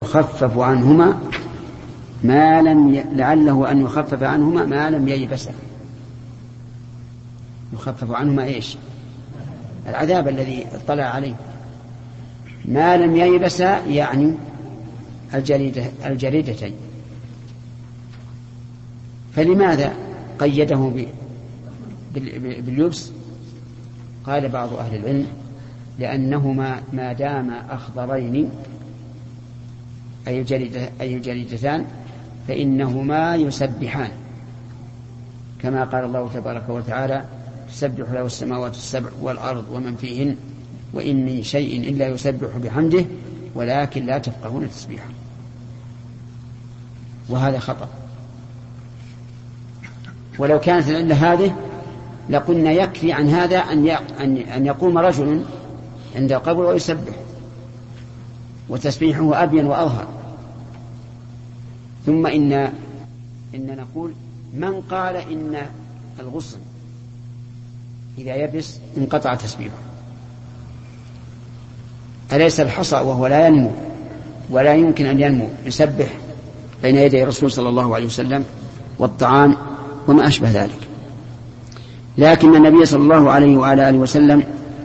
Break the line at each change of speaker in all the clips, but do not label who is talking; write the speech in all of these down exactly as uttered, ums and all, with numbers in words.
يخفف عنهما ما لم ي... لعله أن يخفف عنهما ما لم ييبسا. يخفف عنهما إيش؟ العذاب الذي اطلع عليه. ما لم ييبسا يعني الجريدة الجريدتين. فلماذا قيده ب... باليبس؟ قال بعض أهل العلم لأنهما ما دام أخضرين أي الجريدة أي الجريدتان فإنهما يسبحان، كما قال الله تبارك وتعالى: تسبح له السماوات السبع والأرض ومن فيهن وإن من شيء إلا يسبح بحمده ولكن لا تفقهون تسبيحه. وهذا خطأ. ولو كانت العلة هذه لقلنا يكفي عن هذا أن يقوم رجل عند القبر ويسبح، وتسبيحه أبين وأظهر. ثم إن إن نقول: من قال إن الغصن إذا يبس انقطع تسبيحه؟ أليس الحصى وهو لا ينمو ولا يمكن أن ينمو يسبح بين يدي الرسول صلى الله عليه وسلم والطعام وما أشبه ذلك؟ لكن النبي صلى الله عليه وعلى آله وسلم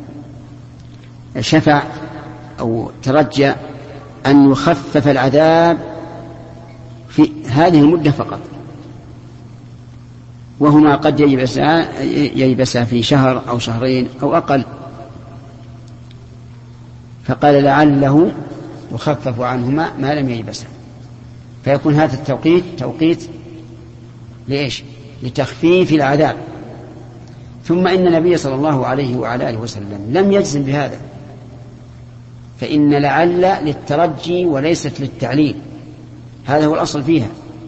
شفع أو ترجى أن يخفف العذاب في هذه المدة فقط، وهما قد ييبسا ييبسا في شهر أو شهرين أو أقل. فقال: لعله يخفف عنهما ما لم ييبسا. فيكون هذا التوقيت توقيت لإيش؟ لتخفيف العذاب. ثم إن النبي صلى الله عليه وعلى آله وسلم لم يجزم بهذا، فإن لعل للترجي وليست للتعليل، هذا هو الأصل فيها.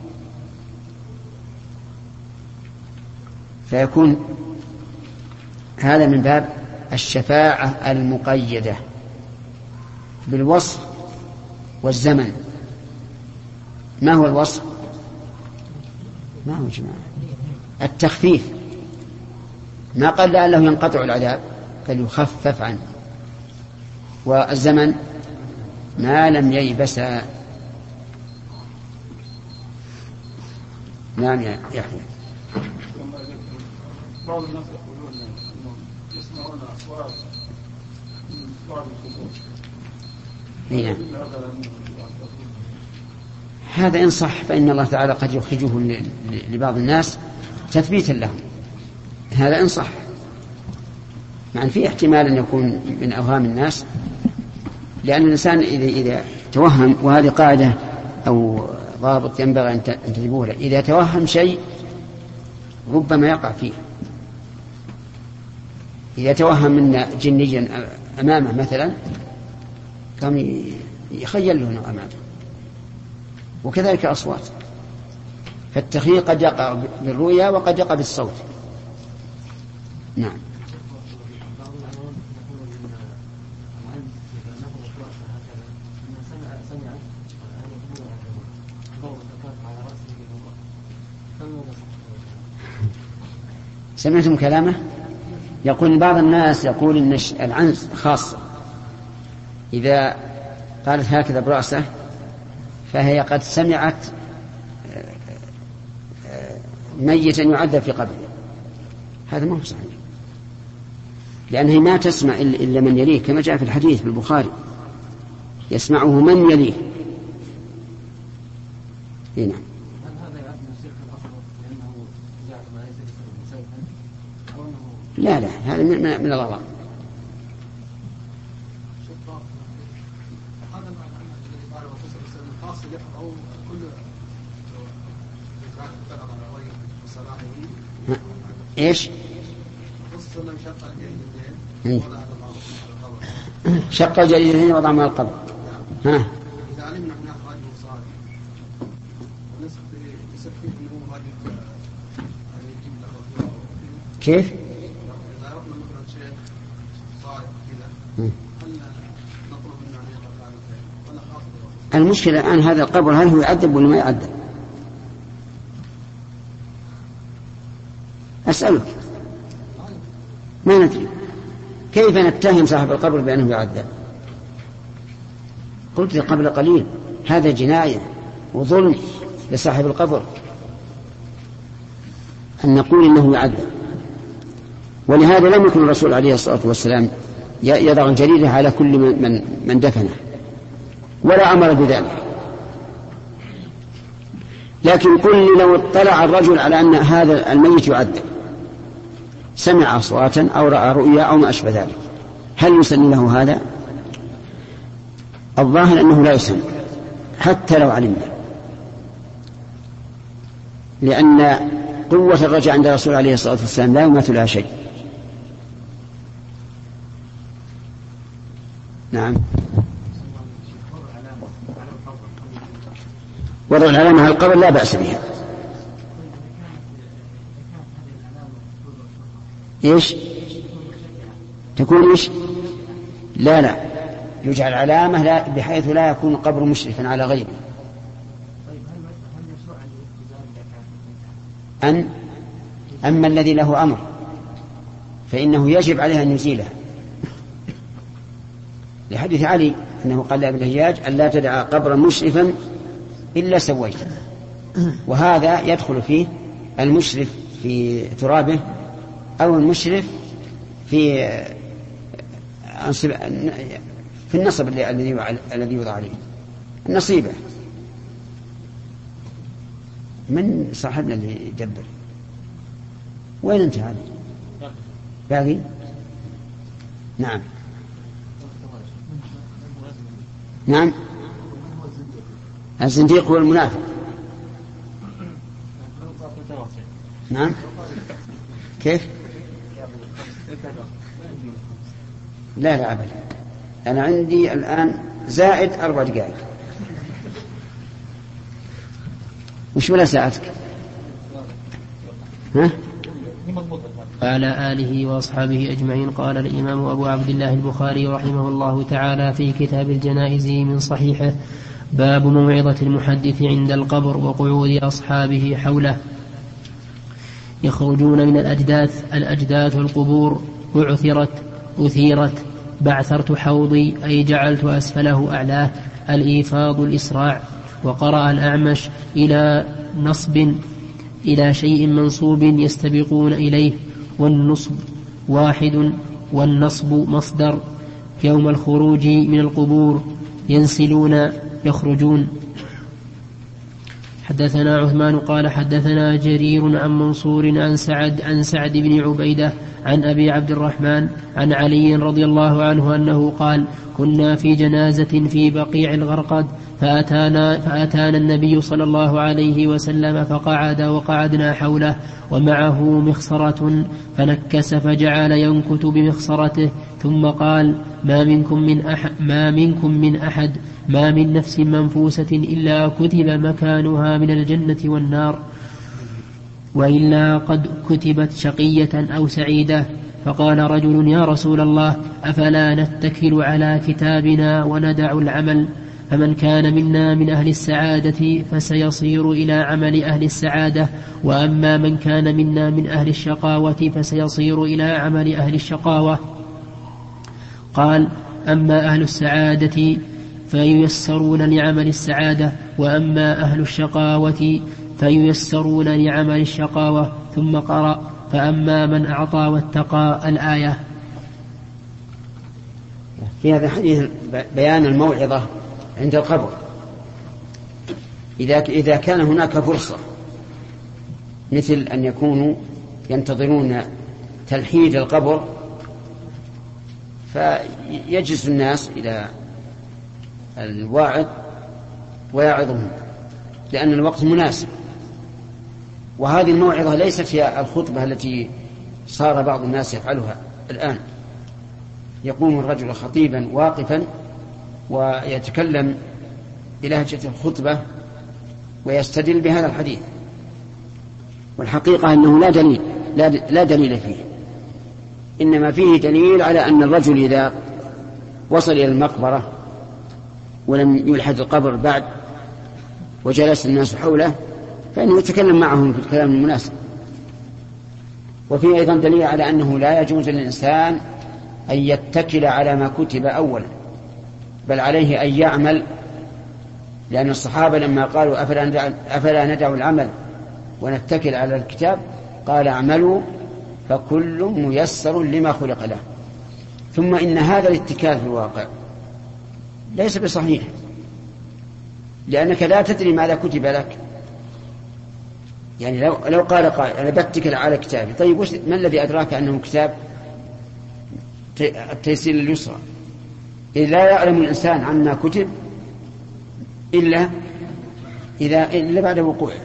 فيكون هذا من باب الشفاعة المقيدة بالوصف والزمن. ما هو الوصف؟ ما هو جماعة التخفيف. ما قال لعله ينقطع العذاب، بل يخفف عنه. والزمن ما لم ييبس. نعم يا يحيى.
بعض الناس يقولون يسمعون أصوات من بعض القبور.
نعم. هذا إن صح فإن الله تعالى قد يخرجه لبعض الناس تثبيتا لهم، هذا إن صح. مع أن فيه احتمال أن يكون من أوهام الناس، لأن الإنسان إذا إذا توهم، وهذه قاعدة أو ضابط ينبغي أن تنتبهوا له، إذا توهم شيء ربما يقع فيه. إذا توهم من جنيا أمامه مثلا كان يخيل له أمامه، وكذلك الأصوات. فالتخيل قد يقع بالرؤيا وقد يقع بالصوت. نعم. سمعتم كلامه؟ يقول بعض الناس يقول إن العنز خاصة، إذا قالت هكذا برأسه فهي قد سمعت ميتا يعذب في قبره. هذا ما هو صحيح، لأنه ما تسمع إلا من يليه، كما جاء في الحديث في البخاري: يسمعه من يليه. هنا لا لا هذا من, من الغلط. ايش؟ شق الجريدتين وضع من القبر. ها. كيف؟ المشكلة الآن هذا القبر هل هو يعذب ولا ما يعذب؟ أسألك، ما ندري. كيف نتهم صاحب القبر بأنه يعذب؟ قلت قبل قليل هذا جناية وظلم لصاحب القبر أن نقول إنه يعذب. ولهذا لم يكن الرسول عليه الصلاة والسلام يضع الجريدة على كل من, من دفنه ولا أمر بذلك. لكن قل لو اطلع الرجل على أن هذا الميت يعذب، سمع أصواتا أو رأى رؤيا أو ما أشبه ذلك، هل يسن له هذا؟ الظاهر أنه لا يسن حتى لو علمنا، لأن قوة الرجاء عند الرسول عليه الصلاة والسلام لا يماثلها شيء. نعم. وضع العلامة على القبر لا بأس بها. إيش تكون إيش؟ لا لا يجعل علامة لا بحيث لا يكون القبر مشرفا على غيره. أن أما الذي له أمر فإنه يجب عليه أن يزيله، لحديث علي أنه قال لابن الهياج أن لا تدع قبرا مشرفا إلا سويته، وهذا يدخل فيه المشرف في ترابه أو المشرف في في النصب الذي يوضع عليه النصيبة. من صاحبنا اللي يدبر؟ وين انت هذا؟ باقي؟ نعم نعم. الزنديق هو المنافق. نعم. كيف؟ لا لا أبدا، أنا عندي الآن زائد أربع دقائق. وش ولا ساعتك؟ ها؟
وعلى آله وأصحابه أجمعين. قال الإمام أبو عبد الله البخاري رحمه الله تعالى في كتاب الجنائز من صحيحه: باب موعظة المحدث عند القبر وقعود أصحابه حوله. يخرجون من الأجداث الأجداث القبور أعثرت أثيرت بعثرت حوضي أي جعلت أسفله أعلاه الإيفاض الإسراع. وقرأ الأعمش إلى نصب إلى شيء منصوب يستبقون إليه، والنصب واحد والنصب مصدر. يوم الخروج من القبور ينسلون يخرجون. حدثنا عثمان قال حدثنا جرير عن منصور عن سعد عن سعد بن عبيدة عن أبي عبد الرحمن عن علي رضي الله عنه أنه قال: كنا في جنازة في بقيع الغرقد فأتانا, فأتانا النبي صلى الله عليه وسلم فقعد وقعدنا حوله ومعه مخصرة فنكس فجعل ينكت بمخصرته ثم قال: ما منكم من أحد, ما منكم من أحد ما من نفس منفوسة إلا كتب مكانها من الجنة والنار، وإلا قد كتبت شقية أو سعيدة. فقال رجل: يا رسول الله، أفلا نتكل على كتابنا وندع العمل؟ فمن كان منا من أهل السعادة فسيصير إلى عمل أهل السعادة، وأما من كان منا من أهل الشقاوة فسيصير إلى عمل أهل الشقاوة. قال: أما أهل السعادة فييسرون لعمل السعادة، وأما أهل الشقاوة فييسرون لعمل الشقاوة. ثم قرأ: فأما من أعطى واتقى الآية.
في هذا الحديث بيان الموعظة عند القبر. إذا إذا كان هناك فرصة مثل أن يكونوا ينتظرون تلحيد القبر فيجلس الناس إلى الواعظ ويعظهم لأن الوقت مناسب. وهذه الموعظة ليست هي الخطبة التي صار بعض الناس يفعلها الآن. يقوم الرجل خطيبا واقفا ويتكلم بلهجة الخطبة ويستدل بهذا الحديث، والحقيقة أنه لا دليل لا دليل فيه، إنما فيه دليل على أن الرجل إذا وصل إلى المقبرة ولم يلحد القبر بعد وجلس الناس حوله فإنه يتكلم معهم في الكلام المناسب. وفيه أيضا دليل على أنه لا يجوز للإنسان أن يتكل على ما كتب أولا، بل عليه أن يعمل لأن الصحابة لما قالوا أفلا ندع, أفلا ندع العمل ونتكل على الكتاب قال اعملوا فكل ميسر لما خلق له. ثم إن هذا الاتكال في الواقع ليس بصحيح، لأنك لا تدري ماذا كتب لك. يعني لو, لو قال قائل أنا بتكل على كتابي، طيب ما الذي أدراك أنه كتاب التيسير لليسرى؟ إذ لا يعلم الإنسان عما كتب إلا إذا إلا بعد وقوعه.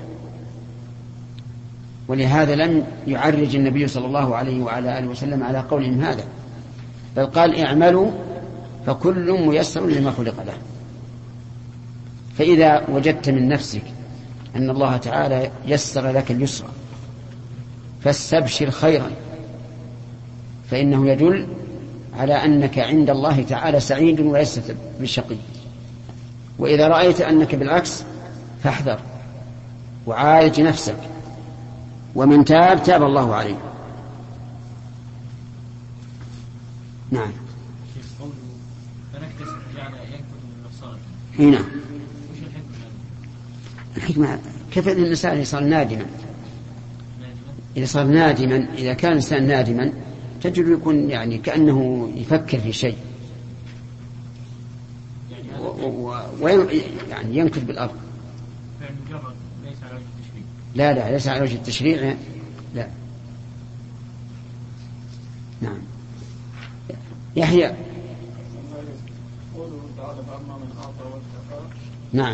ولهذا لم يعرج النبي صلى الله عليه وعلى آله وسلم على قولهم هذا، بل قال اعملوا فكل ميسر لما خلق له. فإذا وجدت من نفسك أن الله تعالى يسر لك اليسرى فاستبشر خيرا، فإنه يدل على أنك عند الله تعالى سعيد وليس بشقي. وإذا رأيت أنك بالعكس فاحذر وعالج نفسك، ومن تاب تاب الله عليه. نعم. هنا الحكمة كيف أن الإنسان صار نادما؟ إذا صار نادما، إذا كان الإنسان نادما تجد يكون يعني كأنه يفكر في شيء ويعني ينكت بالأرض. لا لا ليس على وجه التشريع، لا. نعم. يحيى. نعم.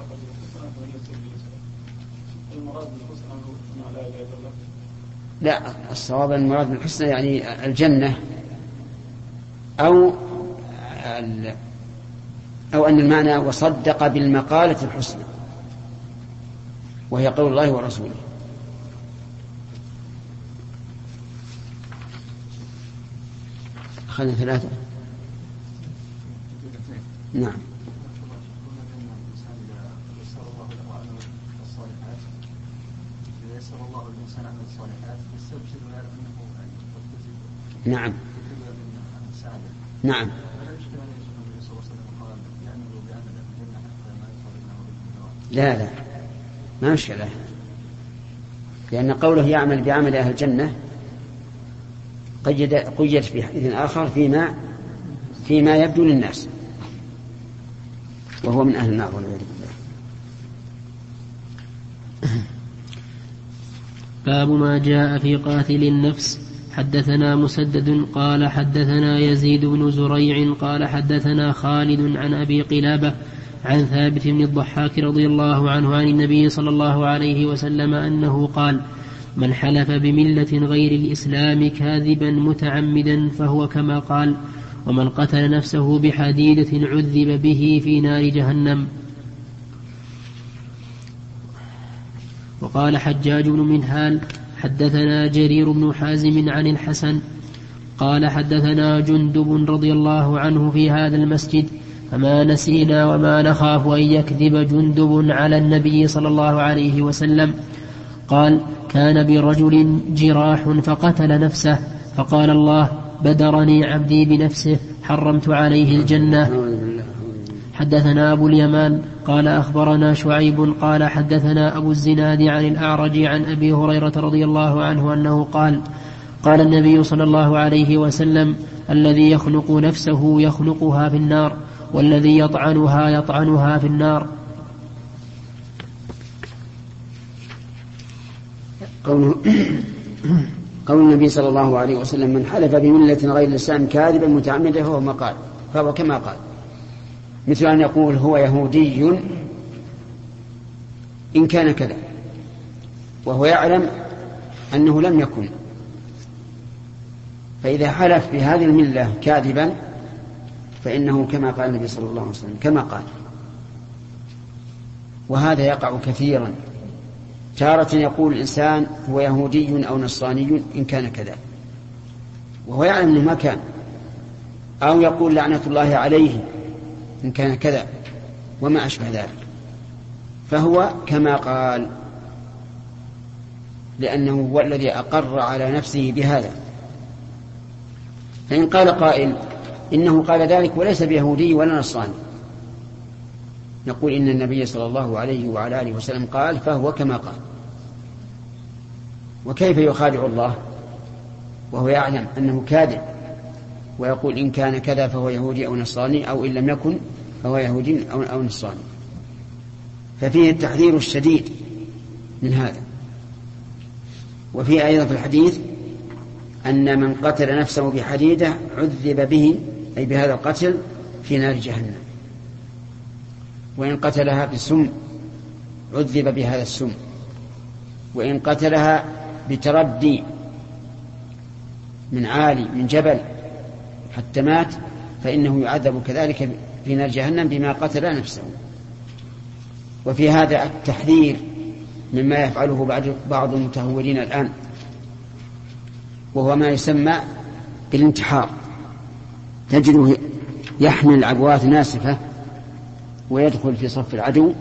لا، الصواب المراد بالحسنى يعني الجنة، أو أو أن المعنى وصدق بالمقالة الحسنى وهي قول الله ورسوله. أخذنا ثلاثة. نعم. نعم. نعم. لا لا ما مشكلة، لأن قوله يعمل بعمل أهل الجنة قيد قيد في حديث آخر فيما فيما يبدو للناس، وهو من أهل النار والعياذ بالله.
باب ما جاء في قاتل النفس. حدثنا مسدد قال حدثنا يزيد بن زريع قال حدثنا خالد عن أبي قلابة عن ثابت بن الضحاك رضي الله عنه عن النبي صلى الله عليه وسلم أنه قال: من حلف بملة غير الإسلام كاذبا متعمدا فهو كما قال، ومن قتل نفسه بحديدة عذب به في نار جهنم. وقال حجاج بن منهال حدثنا جرير بن حازم عن الحسن قال حدثنا جندب رضي الله عنه في هذا المسجد، فما نسينا وما نخاف أن يكذب جندب على النبي صلى الله عليه وسلم. قال: كان برجل جراح فقتل نفسه، فقال الله: بدرني عبدي بنفسه حرمت عليه الجنة. حدثنا أبو اليمان قال أخبرنا شعيب قال حدثنا أبو الزناد عن الأعرج عن أبي هريرة رضي الله عنه أنه قال: قال النبي صلى الله عليه وسلم: الذي يخنق نفسه يخنقها في النار، والذي يطعنها يطعنها في النار.
قول النبي صلى الله عليه وسلم: من حلف بملة غير الإسلام كاذبا متعمدا فهو ما قال فهو كما قال، مثل أن يقول هو يهودي إن كان كذا وهو يعلم أنه لم يكن، فإذا حلف بهذه الملة كاذبا فإنه كما قال النبي صلى الله عليه وسلم كما قال. وهذا يقع كثيرا، تارة يقول الإنسان هو يهودي أو نصراني إن كان كذا وهو يعلم أنه ما كان، أو يقول لعنة الله عليه إن كان كذا وما أشبه ذلك، فهو كما قال، لأنه هو الذي أقر على نفسه بهذا. فإن قال قائل إنه قال ذلك وليس بيهودي ولا نصراني، نقول إن النبي صلى الله عليه وعلى آله وسلم قال فهو كما قال. وكيف يخادع الله وهو يعلم أنه كاذب ويقول إن كان كذا فهو يهودي أو نصراني، أو إن لم يكن فهو يهودي أو, أو نصراني. ففيه التحذير الشديد من هذا. وفيه أيضا في الحديث أن من قتل نفسه بحديدة عذب به، أي بهذا القتل، في نار جهنم، وإن قتلها بسم عذب بهذا السم، وإن قتلها بتردي من عالي من جبل حتى مات فإنه يعذب كذلك في نار جهنم بما قتل نفسه. وفي هذا التحذير مما يفعله بعض المتهورين الآن، وهو ما يسمى بالانتحار. تجده يحمل عبوات ناسفة ويدخل في صف العدو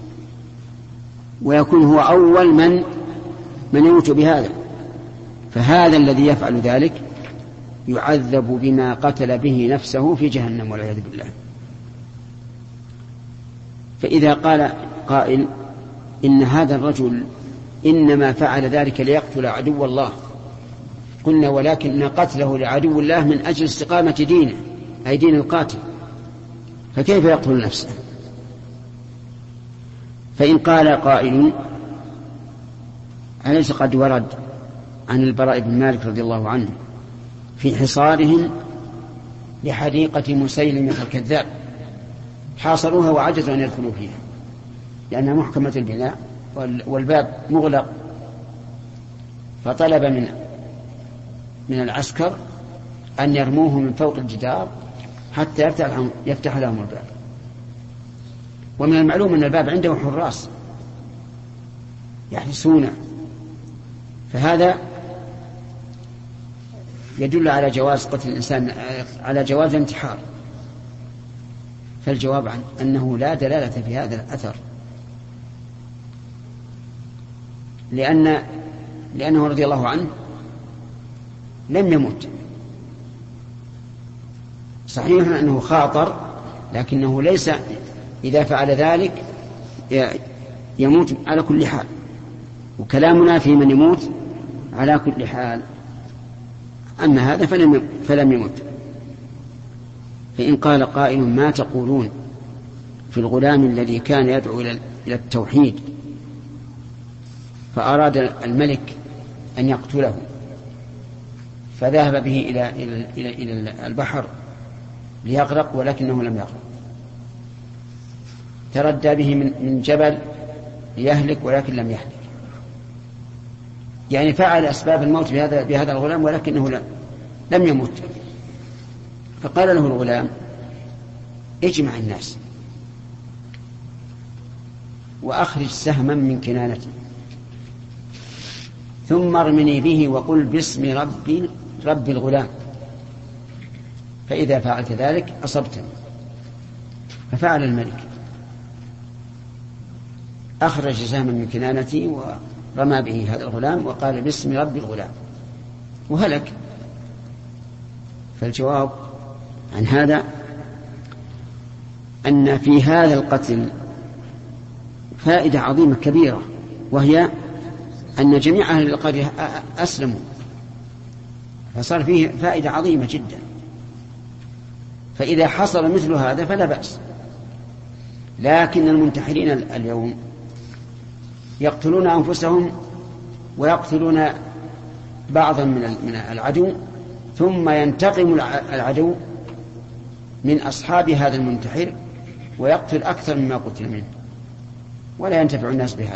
ويكون هو أول من من يموت بهذا. فهذا الذي يفعل ذلك يعذب بما قتل به نفسه في جهنم والعياذ بالله. فإذا قال قائل إن هذا الرجل إنما فعل ذلك ليقتل عدو الله، قلنا ولكن قتله لعدو الله من أجل استقامة دينه، أي دين القاتل، فكيف يقتل نفسه؟ فإن قال قائل أليس قد ورد عن البراء بن مالك رضي الله عنه في حصارهم لحديقة مسيلمة الكذاب، حاصروها وعجزوا أن يدخلوا فيها لأنها محكمة البناء والباب مغلق، فطلب من من العسكر أن يرموه من فوق الجدار حتى يفتح, يفتح لهم الباب. ومن المعلوم أن الباب عنده حراس يحرسونه، فهذا يدل على جواز قتل الإنسان، على جواز الانتحار. فالجواب عن أنه لا دلالة في هذا الأثر، لأن لأنه رضي الله عنه لم يمت. صحيح أنه خاطر، لكنه ليس إذا فعل ذلك يموت على كل حال، وكلامنا في من يموت على كل حال. أما هذا فلم, فلم يمت. فإن قال قائل ما تقولون في الغلام الذي كان يدعو إلى التوحيد فأراد الملك أن يقتله فذهب به إلى, إلى, إلى, إلى البحر ليغرق ولكنه لم يغرق، تردى به من جبل ليهلك ولكن لم يهلك، يعني فعل أسباب الموت بهذا, بهذا الغلام ولكنه لم, لم يمت. فقال له الغلام اجمع الناس وأخرج سهما من كنانتي ثم ارمني به وقل باسم ربي رب الغلام، فإذا فعلت ذلك أصبتني. ففعل الملك، أخرج سهما من كنانتي ورمى به هذا الغلام وقال باسم رب الغلام وهلك. فالجواب عن هذا أن في هذا القتل فائدة عظيمة كبيرة، وهي أن جميع أهل القرية أسلموا، فصار فيه فائدة عظيمة جدا. فإذا حصل مثل هذا فلا بأس. لكن المنتحرين اليوم يقتلون أنفسهم ويقتلون بعضا من العدو، ثم ينتقم العدو من أصحاب هذا المنتحر ويقتل أكثر مما قتل منه، ولا ينتفع الناس بهذا.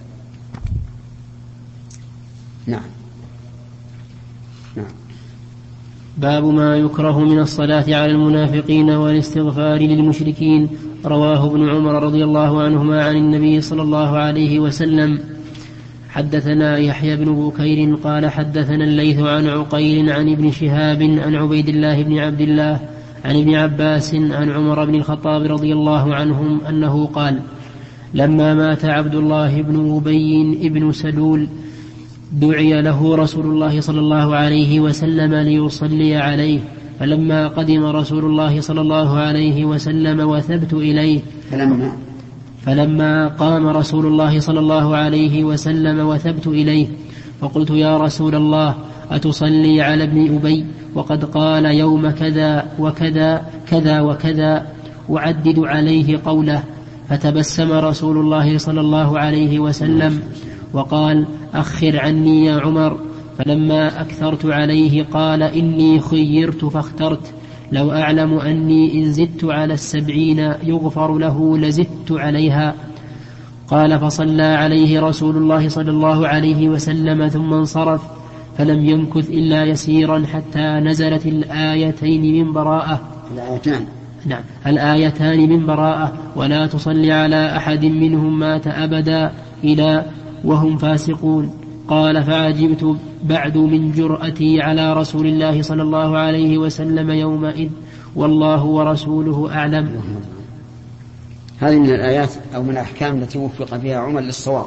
نعم. نعم.
باب ما يكره من الصلاة على المنافقين والاستغفار للمشركين. رواه ابن عمر رضي الله عنهما عن النبي صلى الله عليه وسلم. حدثنا يحيى بن بكير قال حدثنا الليث عن عقيل عن ابن شهاب عن عبيد الله بن عبد الله عن ابن عباس عن عمر بن الخطاب رضي الله عنهم أنه قال لما مات عبد الله بن أبي بن سلول دعي له رسول الله صلى الله عليه وسلم ليصلي عليه، فلما قدم رسول الله صلى الله عليه وسلم وثبت إليه
فلما,
فلما قام رسول الله صلى الله عليه وسلم وثبت إليه فقلت يا رسول الله أتصلي على ابن أبي وقد قال يوم كذا وكذا كذا وكذا أعدد عليه قوله. فتبسم رسول الله صلى الله عليه وسلم وقال أخر عني يا عمر. فلما أكثرت عليه قال إني خيرت فاخترت، لو أعلم أني إن زدت على السبعين يغفر له لزدت عليها. قال فصلى عليه رسول الله صلى الله عليه وسلم ثم انصرف، فلم يمكث إلا يسيرا حتى نزلت الآيتين من براءة
الآيتان
نعم الآيتان من براءة ولا تصلي على أحد منهم مات أبدا إلى وهم فاسقون. قال فعجبت بعد من جرأتي على رسول الله صلى الله عليه وسلم يومئذ والله ورسوله أعلم.
هذه من الآيات أو من الأحكام التي وفق فيها عمر للصواب.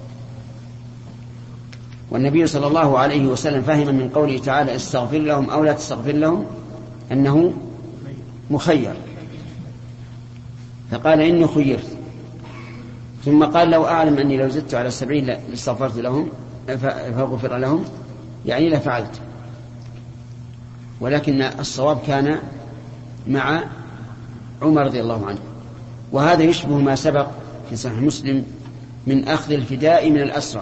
والنبي صلى الله عليه وسلم فهم من قوله تعالى استغفر لهم أو لا تستغفر لهم أنه مخير، فقال إني خيرت، ثم قال لو أعلم أني لو زدت على السبعين لاستغفرت لهم فغفر لهم، يعني لفعلت. ولكن الصواب كان مع عمر رضي الله عنه. وهذا يشبه ما سبق في صحيح مسلم من أخذ الفداء من الأسرى،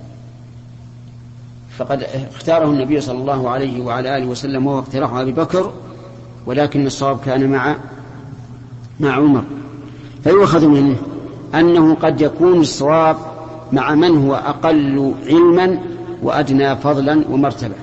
فقد اختاره النبي صلى الله عليه وعلى آله وسلم وهو اقتراح أبي بكر، ولكن الصواب كان مع مع عمر. فيؤخذ منه أنه قد يكون الصواب مع من هو أقل علما وأدنى فضلا ومرتبة.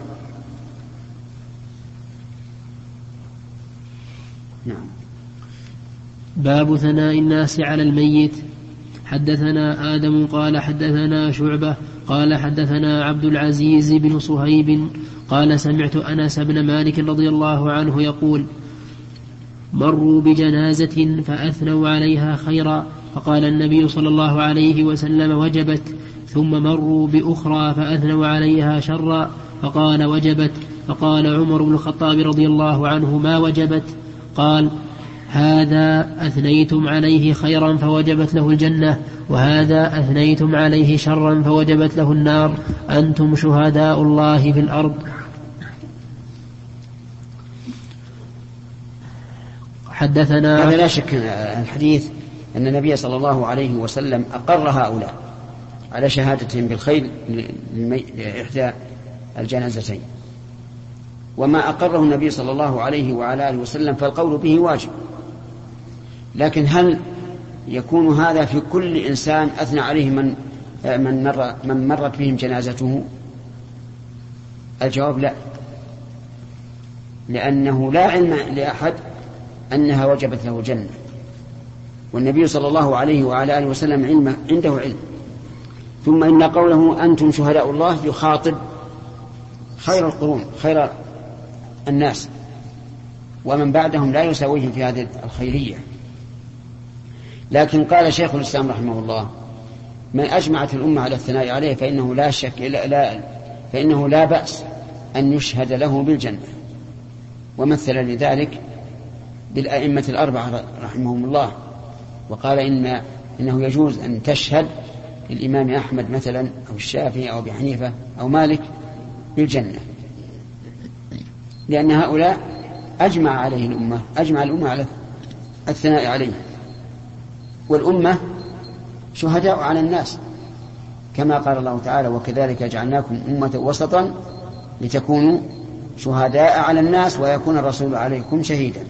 نعم.
باب ثناء الناس على الميت. حدثنا آدم قال حدثنا شعبة قال حدثنا عبد العزيز بن صهيب قال سمعت أنس بن مالك رضي الله عنه يقول مروا بجنازة فأثنوا عليها خيرا فقال النبي صلى الله عليه وسلم وجبت، ثم مروا بأخرى فأثنوا عليها شرا فقال وجبت، فقال عمر بن الخطاب رضي الله عنه ما وجبت؟ قال هذا أثنيتم عليه خيرا فوجبت له الجنة، وهذا أثنيتم عليه شرا فوجبت له النار، أنتم شهداء الله في الأرض. حدثنا
هذا لا شك الحديث أن النبي صلى الله عليه وسلم أقر هؤلاء على شهادتهم بالخير لإحدى الجنازتين، وما أقره النبي صلى الله عليه وعلى آله وسلم فالقول به واجب. لكن هل يكون هذا في كل إنسان أثنى عليه من من, مر من مرت بهم جنازته؟ الجواب لا، لأنه لا علم لأحد أنها وجبت له جنة، والنبي صلى الله عليه وعلى آله وسلم علم عنده علم. ثم إن قوله أنتم شهداء الله يخاطب خير القرون خير الناس، ومن بعدهم لا يساويهم في هذه الخيرية. لكن قال شيخ الإسلام رحمه الله من أجمعت الأمة على الثناء عليه فإنه لا شك لا, لا فإنه لا بأس أن يشهد له بالجنة، ومثل لذلك بالأئمة الأربعة رحمهم الله، وقال إن إنه يجوز أن تشهد الإمام أحمد مثلا أو الشافعي أو أبي حنيفة أو مالك بالجنة، لأن هؤلاء أجمع عليه الأمة أجمع الأمة على الثناء عليه، والأمة شهداء على الناس كما قال الله تعالى وكذلك جعلناكم أمة وسطا لتكونوا شهداء على الناس ويكون الرسول عليكم شهيدا.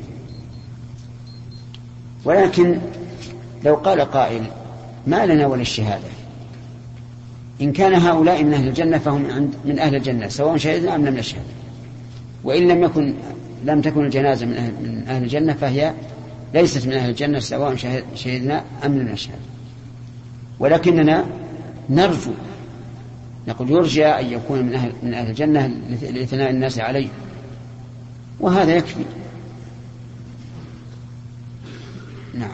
ولكن لو قال قائل ما لنا ولا الشهادة، إن كان هؤلاء من أهل الجنة فهم من أهل الجنة سواء شهدنا أم لم نشهد، وإن لم يكن لم تكن الجنازة من أهل, من أهل الجنة فهي ليست من أهل الجنة سواء شهدنا أم لم نشهد. ولكننا نرجو نقول يرجى أن يكون من أهل, من أهل الجنة لثناء الناس عليه، وهذا يكفي. نعم.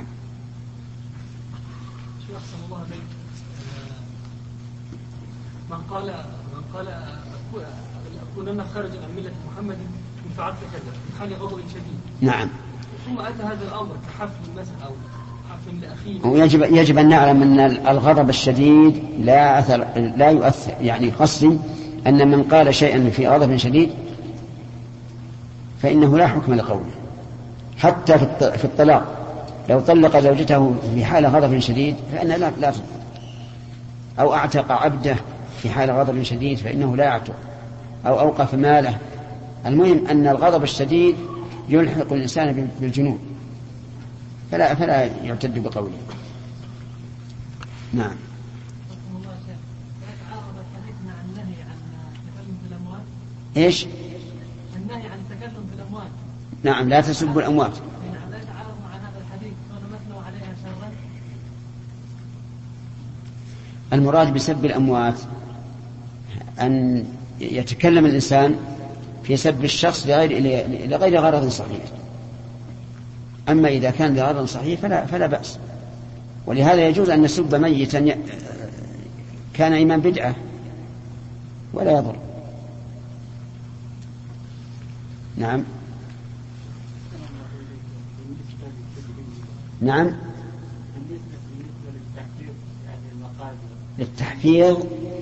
من قال من قال أكونن خارجا عن ملة محمد إن فعلت كذا من حال غضب شديد،
نعم،
ثم أتى هذا الأمر كحفل مثلا أو حفل لأخيه.
ويجب يجب أن نعلم أن الغضب الشديد لا أثر لا يؤثر، يعني قصدي أن من قال شيئا في غضب شديد فإنه لا حكم لقوله. حتى في الطلاق لو طلق زوجته في حال غضب شديد فإنها لا لا تطلق، أو أعتق عبده في حال غضب شديد فإنه لا يعتق، أو أوقف ماله. المهم أن الغضب الشديد يلحق الإنسان بالجنون، فلا فلا يعتد بقوله. نعم. ايش؟
النهي عن التكلم في الأموال.
نعم، لا تسبوا الأموات.
لا يتعارض مع هذا الحديث ونمثلوا عليها شرا.
المراد بسب الأموات أن يتكلم الإنسان في سب الشخص لغير لغير غرض صحيح. أما إذا كان لغرض صحيح فلا فلا بأس. ولهذا يجوز أن نسب ميتا كان إمام بدعة ولا يضر. نعم نعم للتحفيظ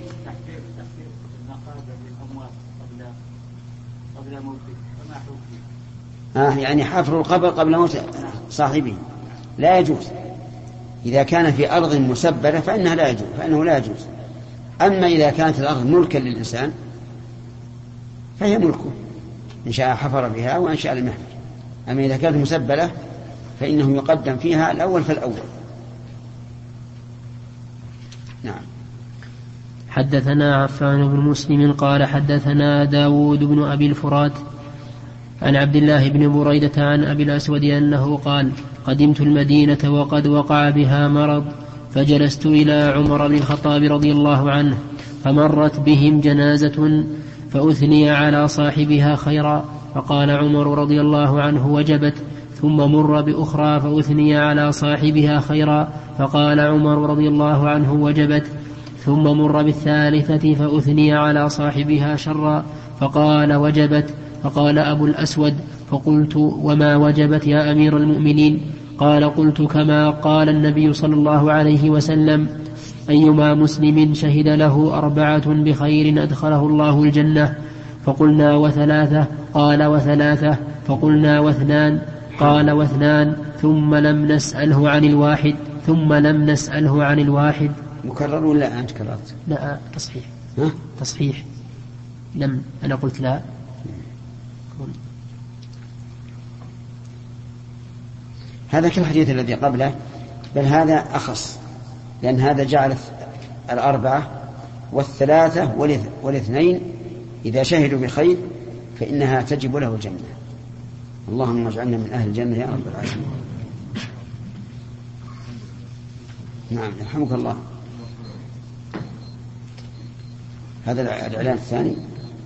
آه يعني حفر القبر قبل موت صاحبه لا يجوز. إذا كان في أرض مسبلة فإنها لا يجوز فإنه لا يجوز. أما إذا كانت الأرض ملكا للإنسان فهي ملكه، إن شاء حفر بها وإن شاء لم يحفر. أما إذا كانت مسبلة فإنه يقدم فيها الأول فالأول. نعم.
حدثنا عفان بن مسلم قال حدثنا داود بن أبي الفرات عن عبد الله بن بريدة عن أبي الأسود أنه قال قدمت المدينة وقد وقع بها مرض، فجلست إلى عمر بن الخطاب رضي الله عنه، فمرت بهم جنازة فأثني على صاحبها خيرا، فقال عمر رضي الله عنه وجبت. ثم مر بأخرى فأثني على صاحبها خيرا، فقال عمر رضي الله عنه وجبت. ثم مر بالثالثة فأثني على صاحبها شرا، فقال وجبت. فقال أبو الأسود فقلت وما وجبت يا أمير المؤمنين؟ قال قلت كما قال النبي صلى الله عليه وسلم أيما مسلم شهد له أربعة بخير أدخله الله الجنة. فقلنا وثلاثة؟ قال وثلاثة. فقلنا واثنان؟ قال واثنان. ثم لم نسأله عن الواحد ثم لم نسأله عن الواحد.
مكرر ولا أنت كررت؟
لا تصحيح.
ها؟
تصحيح. لم أنا قلت لا.
هذا كالحديث الذي قبله، بل هذا أخص، لأن هذا جعل الأربعة والثلاثة والاثنين إذا شهدوا بخير فإنها تجب له الجنة. اللهم اجعلنا من أهل الجنة يا رب العالمين. نعم يرحمك الله. هذا الإعلان الثاني.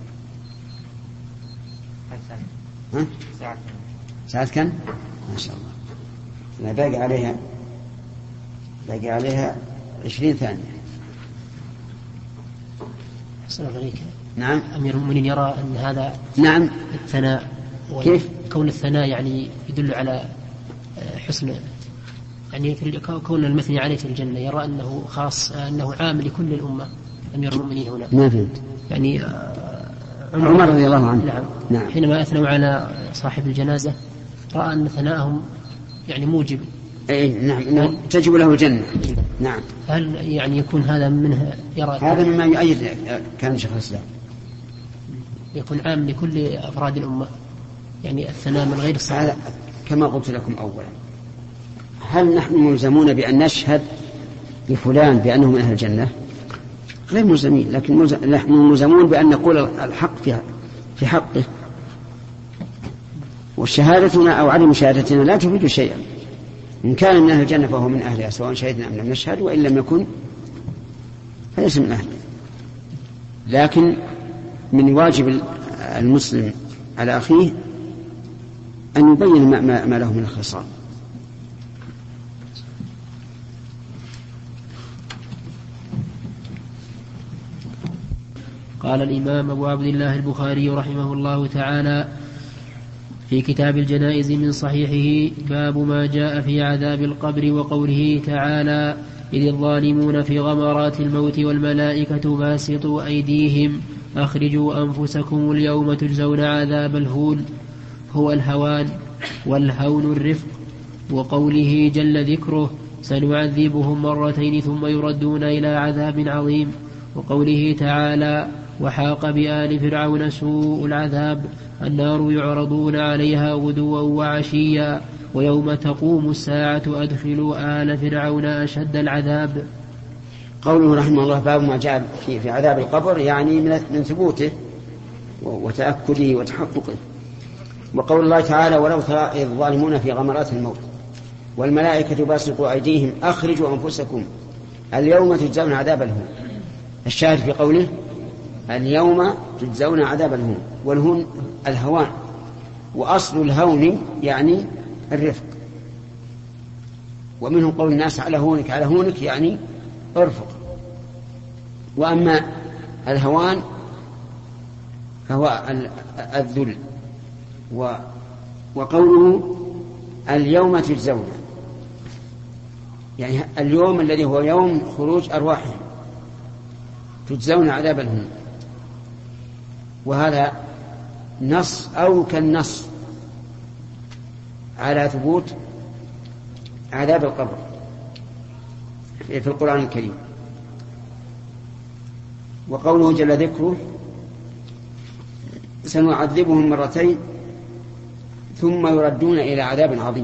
ها؟ ساعة كم؟ ما شاء الله. أنا باقي عليها باقي عليها عشرين ثانية.
أحسن عليك.
نعم.
أمير المؤمنين يرى أن هذا
نعم
الثناء
كيف؟
كون الثناء يعني يدل على حسن، يعني كون المثني عليه في الجنة يرى أنه خاص، أنه عام لكل الأمة. أمير المؤمنين هنا
ما فهمت.
يعني
عمر رضي الله عنه.
نعم.
نعم.
حينما أثنوا على صاحب الجنازة رأى أن ثناءهم يعني موجب.
أي نعم إنه تجب له الجنة. نعم.
هل يعني يكون هذا منه يرى
هذا مما يؤيد كان شيخ الإسلام
يكون عام لكل أفراد الأمة، يعني الثناء من غير الصحابة.
هذا كما قلت لكم أولا، هل نحن ملزمون بأن نشهد لفلان بأنه من أهل الجنة؟ غير ملزمين، لكن نحن ملزمون بأن نقول الحق في حقه، وشهادتنا أو عدم شهادتنا لا تفيد شيئا. إن كان من أهل الجنة فهو من أهلها سواء شهدنا أم لم نشهد، وإن لم يكن فليس من أهله. لكن من واجب المسلم على أخيه أن يبين ما, ما, ما له من الخصال.
قال الإمام أبو عبد الله البخاري رحمه الله تعالى في كتاب الجنائز من صحيحه باب ما جاء في عذاب القبر وقوله تعالى إذ الظالمون في غمرات الموت والملائكة باسطوا أيديهم أخرجوا أنفسكم اليوم تجزون عذاب الهون هو الهوان والهون الرفق، وقوله جل ذكره سنعذبهم مرتين ثم يردون إلى عذاب عظيم، وقوله تعالى وحاق بآل فرعون سوء العذاب النار يعرضون عليها غدوا وعشيا ويوم تقوم الساعة أدخلوا آل فرعون أشد العذاب.
قوله رحمه الله باب ما جاء في, في عذاب القبر يعني من, من ثبوته وتأكده وتحققه. وقول الله تعالى ولو ترى الظالمون في غمرات الموت والملائكة باسطوا أيديهم أخرجوا أنفسكم اليوم تجزون عذاب الهون. الشاهد في قوله اليوم تجزون عذاب الهون، والهون الهوان، وأصل الهون يعني الرفق، ومنهم قول الناس على هونك على هونك يعني ارفق. وأما الهوان فهو الذل. وقوله اليوم تجزون يعني اليوم الذي هو يوم خروج أرواحهم تجزون عذاب الهون، وهذا نص أو كالنص على ثبوت عذاب القبر في القرآن الكريم. وقوله جل ذكره سنعذبهم مرتين ثم يردون إلى عذاب عظيم،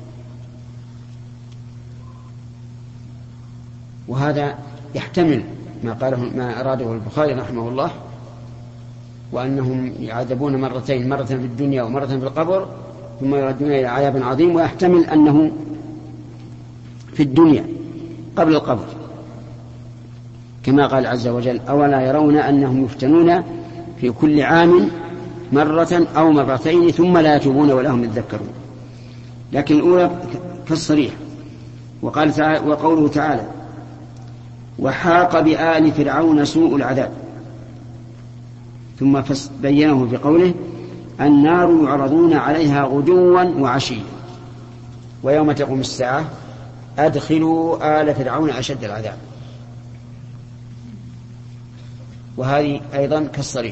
وهذا يحتمل ما قاله ما أراده البخاري رحمه الله، وأنهم يعذبون مرتين، مرة في الدنيا ومرة في القبر ثم يردون إلى عذاب عظيم، ويحتمل أنه في الدنيا قبل القبر كما قال عز وجل أولا يرون أنهم يفتنون في كل عام مرة أو مرتين ثم لا يتوبون ولا هم يذكرون. لكن الأولى كالصريح. وقال تعالى وقوله تعالى وحاق بآل فرعون سوء العذاب، ثم بينه بقوله النار يعرضون عليها غدوا وعشيا ويوم تقوم الساعة أدخلوا آل فرعون أشد العذاب. وهذه أيضا كالصريح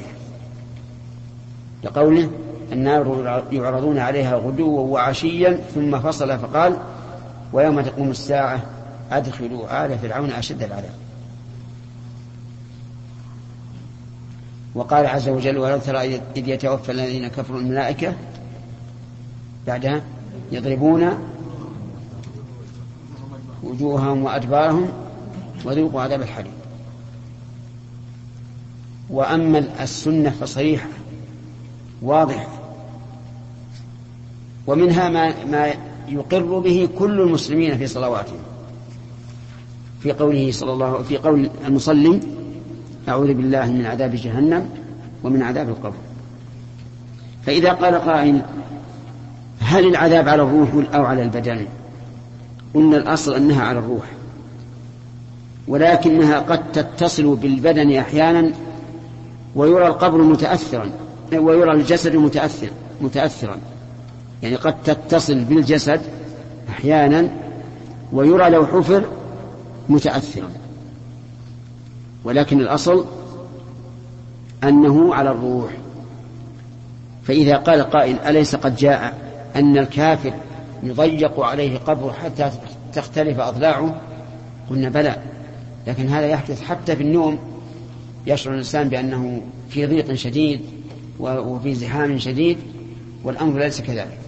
لقوله النار يعرضون عليها غدوا وعشيا ثم فصل فقال ويوم تقوم الساعة أدخلوا آل فرعون أشد العذاب. وقال عز وجل ولو ترى إذ يتوفى الذين كفروا الملائكة بعدها يضربون وجوههم وأدبارهم وذوقوا عذاب الحريق. وأما السنة فصريحة واضحة، ومنها ما, ما يقر به كل المسلمين في صلواتهم في قوله صلى الله في قول المصلي أعوذ بالله من عذاب جهنم ومن عذاب القبر. فإذا قال قائل هل العذاب على الروح أو على البدن؟ قلنا الأصل أنها على الروح، ولكنها قد تتصل بالبدن أحيانا ويرى القبر متأثرا ويرى الجسد متأثر متأثرا يعني قد تتصل بالجسد أحيانا ويرى لو حفر متأثرا، ولكن الأصل أنه على الروح. فإذا قال قائل أليس قد جاء أن الكافر يضيق عليه قبره حتى تختلف أضلاعه؟ قلنا بلى، لكن هذا يحدث حتى في النوم، يشعر الإنسان بأنه في ضيق شديد وفي زحام شديد، والأمر ليس كذلك.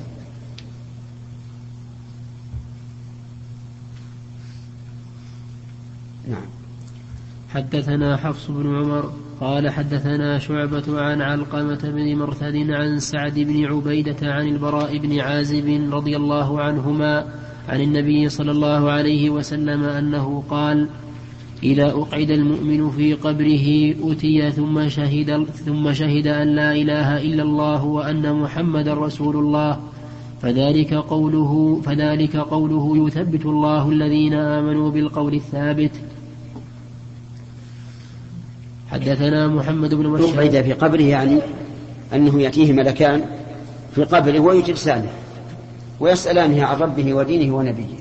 نعم.
حدثنا حفص بن عمر قال حدثنا شعبة عن علقمة بن مرثد عن سعد بن عبيدة عن البراء بن عازب رضي الله عنهما عن النبي صلى الله عليه وسلم أنه قال إذا أقعد المؤمن في قبره أتي ثم شهد, ثم شهد أن لا إله إلا الله وأن محمد رسول الله فذلك قوله, فذلك قوله يثبت الله الذين آمنوا بالقول الثابت. حدثنا محمد بن بشار
أقعد في قبره يعني أنه يأتيه ملكان في قبره ويجلسانه ويسألانه عن ربه ودينه ونبيه.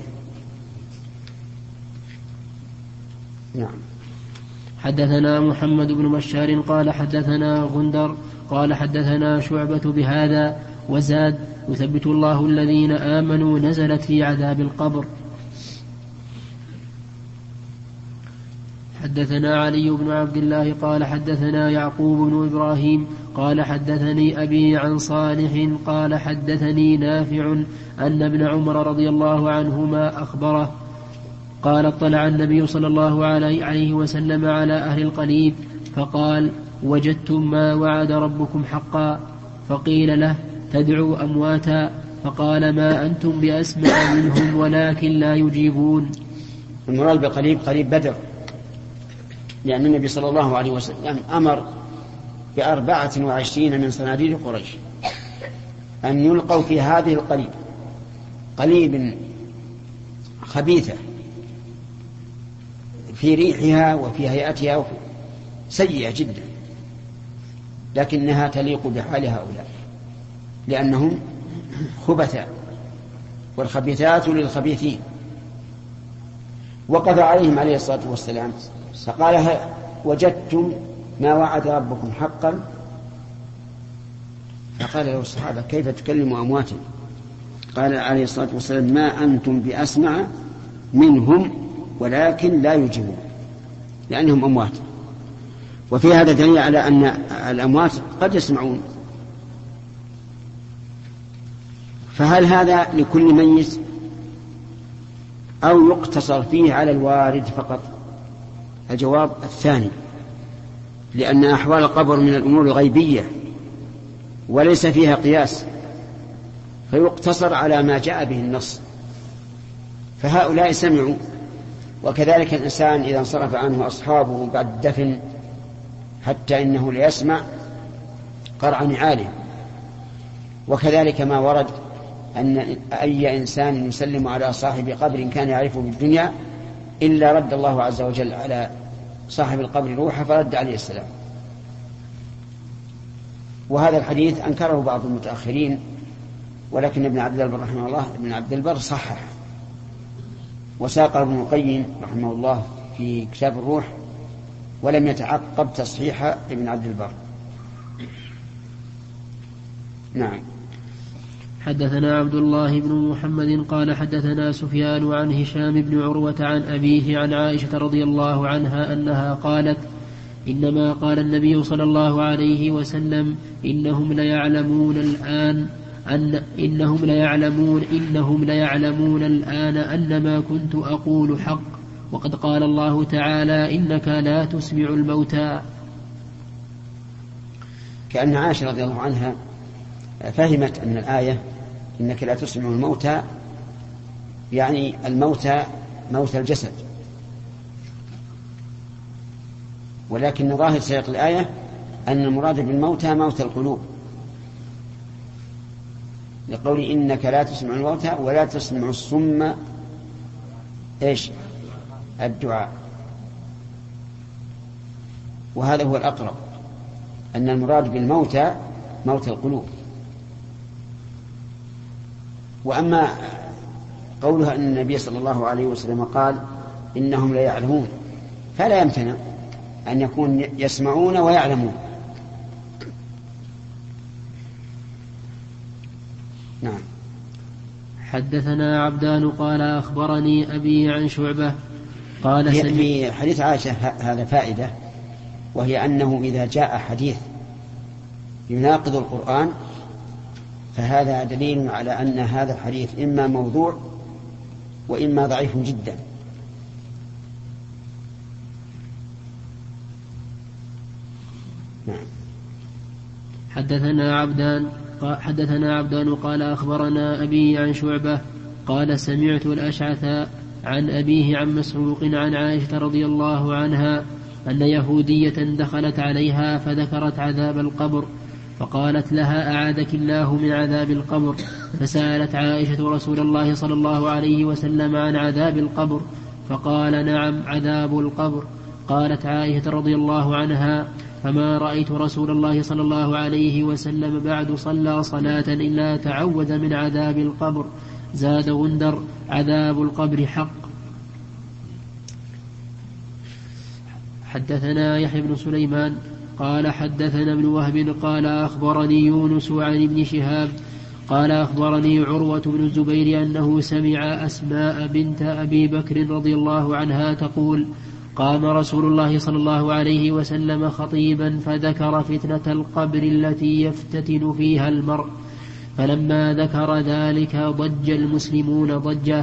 نعم.
حدثنا محمد بن بشار قال حدثنا غندر قال حدثنا شعبة بهذا وزاد يثبت الله الذين آمنوا نزلت في عذاب القبر. حدثنا علي بن عبد الله قال حدثنا يعقوب بن إبراهيم قال حدثني أبي عن صالح قال حدثني نافع أن ابن عمر رضي الله عنهما أخبره قال اطلع النبي صلى الله عليه وسلم على أهل القليب فقال وجدتم ما وعد ربكم حقا؟ فقيل له تدعو أمواتا، فقال ما أنتم بأسمع منهم ولكن لا يجيبون.
المراد بقليب قليب بدر، لأن النبي صلى الله عليه وسلم أمر بأربعة وعشرين من صناديد قريش أن يلقوا في هذه القليب، قليب خبيثة في ريحها وفي هيئتها سيئة جدا، لكنها تليق بحال هؤلاء لأنهم خبثاء، والخبيثات للخبيثين. وقضى عليهم عليه الصلاة والسلام فقال وجدتم ما وعد ربكم حقا؟ فقال له الصحابة كيف تكلم أمواتا؟ قال عليه الصلاة والسلام ما أنتم بأسمع منهم ولكن لا يجيبون، لأنهم أموات. وفي هذا دليل على أن الأموات قد يسمعون. فهل هذا لكل ميت أو يقتصر فيه على الوارد فقط؟ الجواب الثاني، لأن أحوال القبر من الأمور الغيبية وليس فيها قياس، فيقتصر على ما جاء به النص. فهؤلاء سمعوا، وكذلك الإنسان إذا انصرف عنه أصحابه بعد دفن حتى إنه ليسمع قرع نعاله. وكذلك ما ورد أن أي إنسان يسلم على صاحب قبر كان يعرفه بالدنيا إلا رد الله عز وجل على صاحب القبر روحه فرد عليه السلام. وهذا الحديث أنكره بعض المتأخرين، ولكن ابن عبد البر رحمه الله ابن عبد البر صحح، وساق ابن القيم رحمه الله في كتاب الروح، ولم يتعقب تصحيح ابن عبد البر. نعم.
حدثنا عبد الله بن محمد قال حدثنا سفيان عن هشام بن عروة عن أبيه عن عائشة رضي الله عنها أنها قالت إنما قال النبي صلى الله عليه وسلم إنهم ليعلمون الآن أن إنهم ليعلمون إنهم ليعلمون الآن أن ما كنت أقول حق، وقد قال الله تعالى إنك لا تسمع الموتى.
كأن عائشة رضي الله عنها فهمت أن الآية إنك لا تسمع الموتى يعني الموتى موت الجسد، ولكن ظاهر سياق الآية أن المراد بالموتى موت القلوب، لقول إنك لا تسمع الموتى ولا تسمع الصم إيش الدعاء. وهذا هو الأقرب، أن المراد بالموتى موت القلوب. وأما قولها أن النبي صلى الله عليه وسلم قال إنهم لا يعلمون، فلا يمتنع أن يكون يسمعون ويعلمون. نعم.
حدثنا عبدان قال أخبرني أبي عن شعبة قال
في حديث عائشة هذا فائدة، وهي أنه إذا جاء حديث يناقض القرآن فهذا دليل على أن هذا الحديث إما موضوع وإما ضعيف جدا. نعم.
حدثنا عبدان حدثنا عبدان قال أخبرنا أبي عن شعبة قال سمعت الأشعث عن أبيه عن مسروق عن عائشة رضي الله عنها أن يهودية دخلت عليها فذكرت عذاب القبر، فقالت لها أعاذك الله من عذاب القبر، فسألت عائشة رسول الله صلى الله عليه وسلم عن عذاب القبر، فقال نعم عذاب القبر. قالت عائشة رضي الله عنها فما رأيت رسول الله صلى الله عليه وسلم بعد صلى صلاة إلا تعوذ من عذاب القبر. زاد غندر: عذاب القبر حق. حدثنا يحيى بن سليمان قال حدثنا ابن وهب قال أخبرني يونس عن ابن شهاب قال أخبرني عروة بن الزبير أنه سمع أسماء بنت أبي بكر رضي الله عنها تقول: قام رسول الله صلى الله عليه وسلم خطيبا فذكر فتنة القبر التي يفتتن فيها المرء، فلما ذكر ذلك ضج المسلمون ضجة.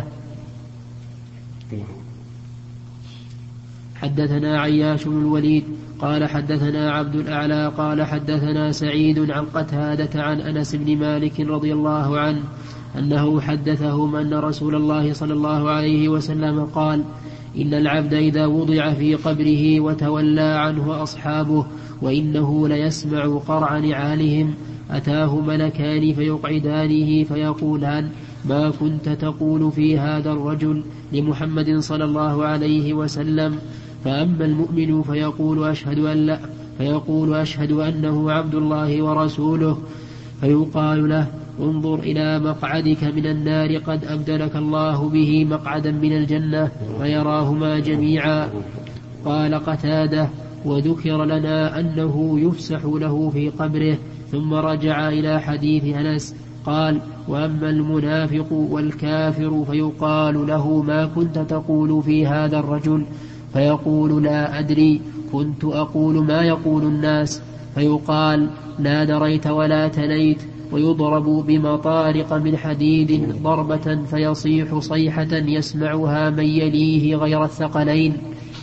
حدثنا عياش بن الوليد قال حدثنا عبد الأعلى قال حدثنا سعيد عن قتادة عن أنس بن مالك رضي الله عنه أنه حدثهم أن رسول الله صلى الله عليه وسلم قال: إن العبد إذا وضع في قبره وتولى عنه أصحابه وإنه ليسمع قرع نعالهم أتاه ملكان فيقعدانه فيقولان: ما كنت تقول في هذا الرجل لمحمد صلى الله عليه وسلم؟ فأما المؤمن فيقول أشهد أن لا فيقول أشهد أنه عبد الله ورسوله، فيقال له: انظر إلى مقعدك من النار قد أبدلك الله به مقعدا من الجنة، فيراهما جميعا. قال قتادة: وذكر لنا أنه يفسح له في قبره. ثم رجع إلى حديث أنس قال: وأما المنافق والكافر فيقال له: ما كنت تقول في هذا الرجل؟ فيقول: لا أدري، كنت أقول ما يقول الناس. فيقال: لا دريت ولا تليت. ويضرب بمطارق من حديد ضربة فيصيح صيحة يسمعها من يليه غير الثقلين.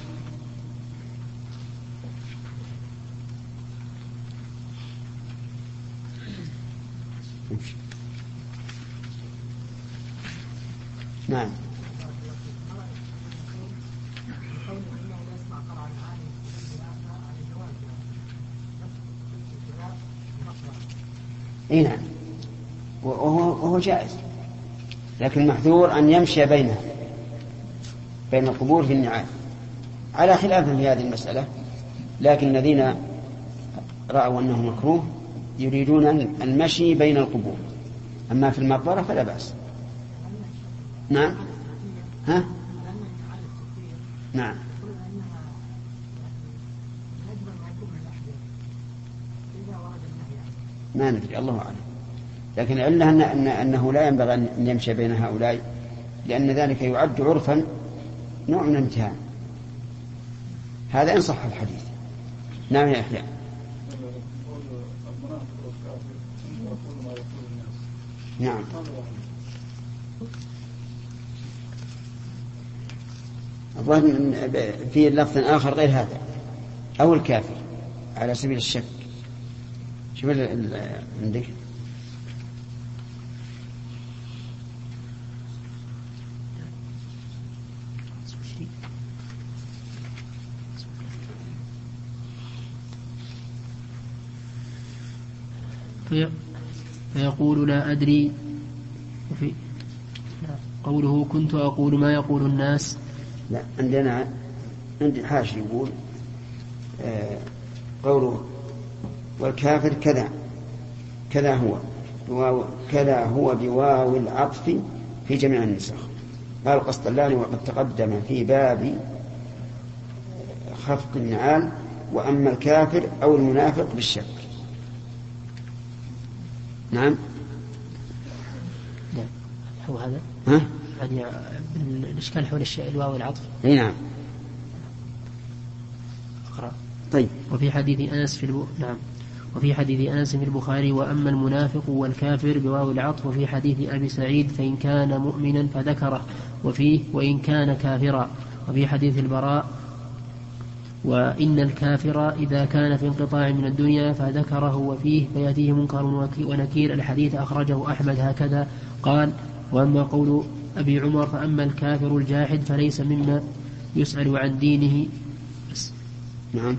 نعم. اي نعم، وهو, وهو جائز، لكن المحذور أن يمشي بينها بين القبور في النعال، على خلاف في هذه المسألة. لكن الذين رأوا أنه مكروه يريدون المشي بين القبور، أما في المقبرة فلا بأس. نعم. ها؟ نعم. ما ندري، الله أعلم، لكن العلة أن أن أنه لا ينبغي أن يمشي بين هؤلاء، لأن ذلك يعد عرفا نوع من الامتهان. هذا إن صح الحديث. نعم يا أخي. نعم. الظاهر في لفظ آخر غير هذا، أو الكافر على سبيل الشك. شوف عندك
فيقول: لا أدري. وفي قوله: كنت أقول ما يقول الناس.
لا، عندنا عندي حاشي يقول آه قوله: والكافر كذا كذا هو كذا هو بواو العطف في جميع النسخ. قال القسطلاني: وقد تقدم في باب خفق النعال. وأما الكافر أو المنافق بالشك. نعم.
لا هو هذا.
ها؟
يعني الإشكال حول الواو العطف.
اي نعم.
أقرأ.
طيب.
وفي حديث أنس في الب... نعم وفي حديث أنس في البخاري: وأما المنافق والكافر بواو العطف. وفي حديث أبي سعيد: فإن كان مؤمنا فذكره، وفيه: وإن كان كافرا. وفي حديث البراء: وإن الكافر إذا كان في انقطاع من الدنيا فذكره، وفيه: فيأتيه منكر ونكير. الحديث أخرجه أحمد هكذا. قال: وأما قول أبي عمر: فأما الكافر الجاحد فليس مما يسأل عن دينه. بس.
نعم.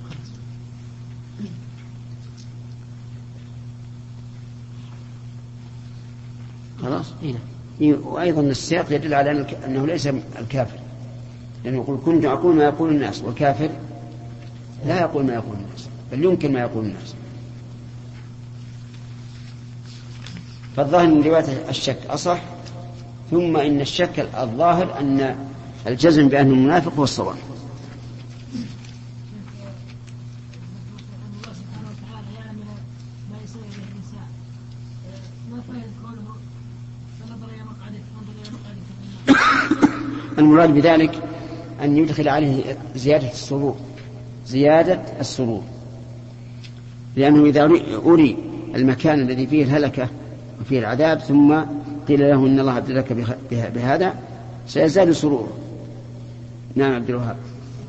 خلاص.
إيه.
وأيضا السياق يدل على أنه ليس الكافر، لأنه يقول: كنت أقول ما يقول الناس، والكافر لا يقول ما يقول الناس. بل يمكن ما يقول الناس. فالظاهر من رواية الشك أصح. ثم إن الشك الظاهر أن الجزم بأنه المنافق هو الصواب. المراد بذلك أن يدخل عليه زيادة السرور زيادة السرور لأنه إذا أري المكان الذي فيه الهلكة وفيه العذاب ثم قيل له إن الله أبدلك بهذا سيزداد سروره. نعم عبد الوهاب.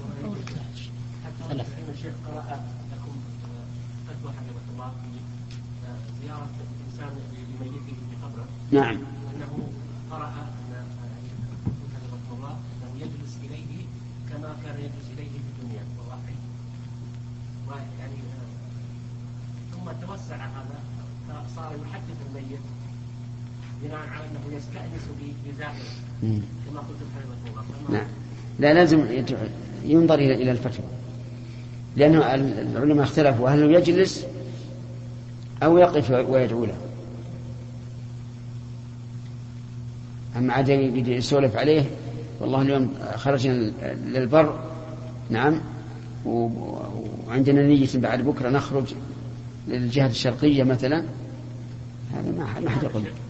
نعم.
أنه قرأ أن الله أنه يجلس إليه كما كان يجلس إليه في الدنيا والواقع، ويعني ثم توسع هذا فصار يحدث الميت بناء على أنه يستأنس بزائره كما قلت حفظه الله.
نعم. لا لازم ينظر إلى الفتوى لأنه العلماء اختلفوا هل يجلس أو يقف ويدعو له. أما عاد يسولف عليه والله اليوم خرجنا للبر نعم وعندنا نية بعد بكرة نخرج للجهة الشرقية مثلا، هذا ما حد يقول.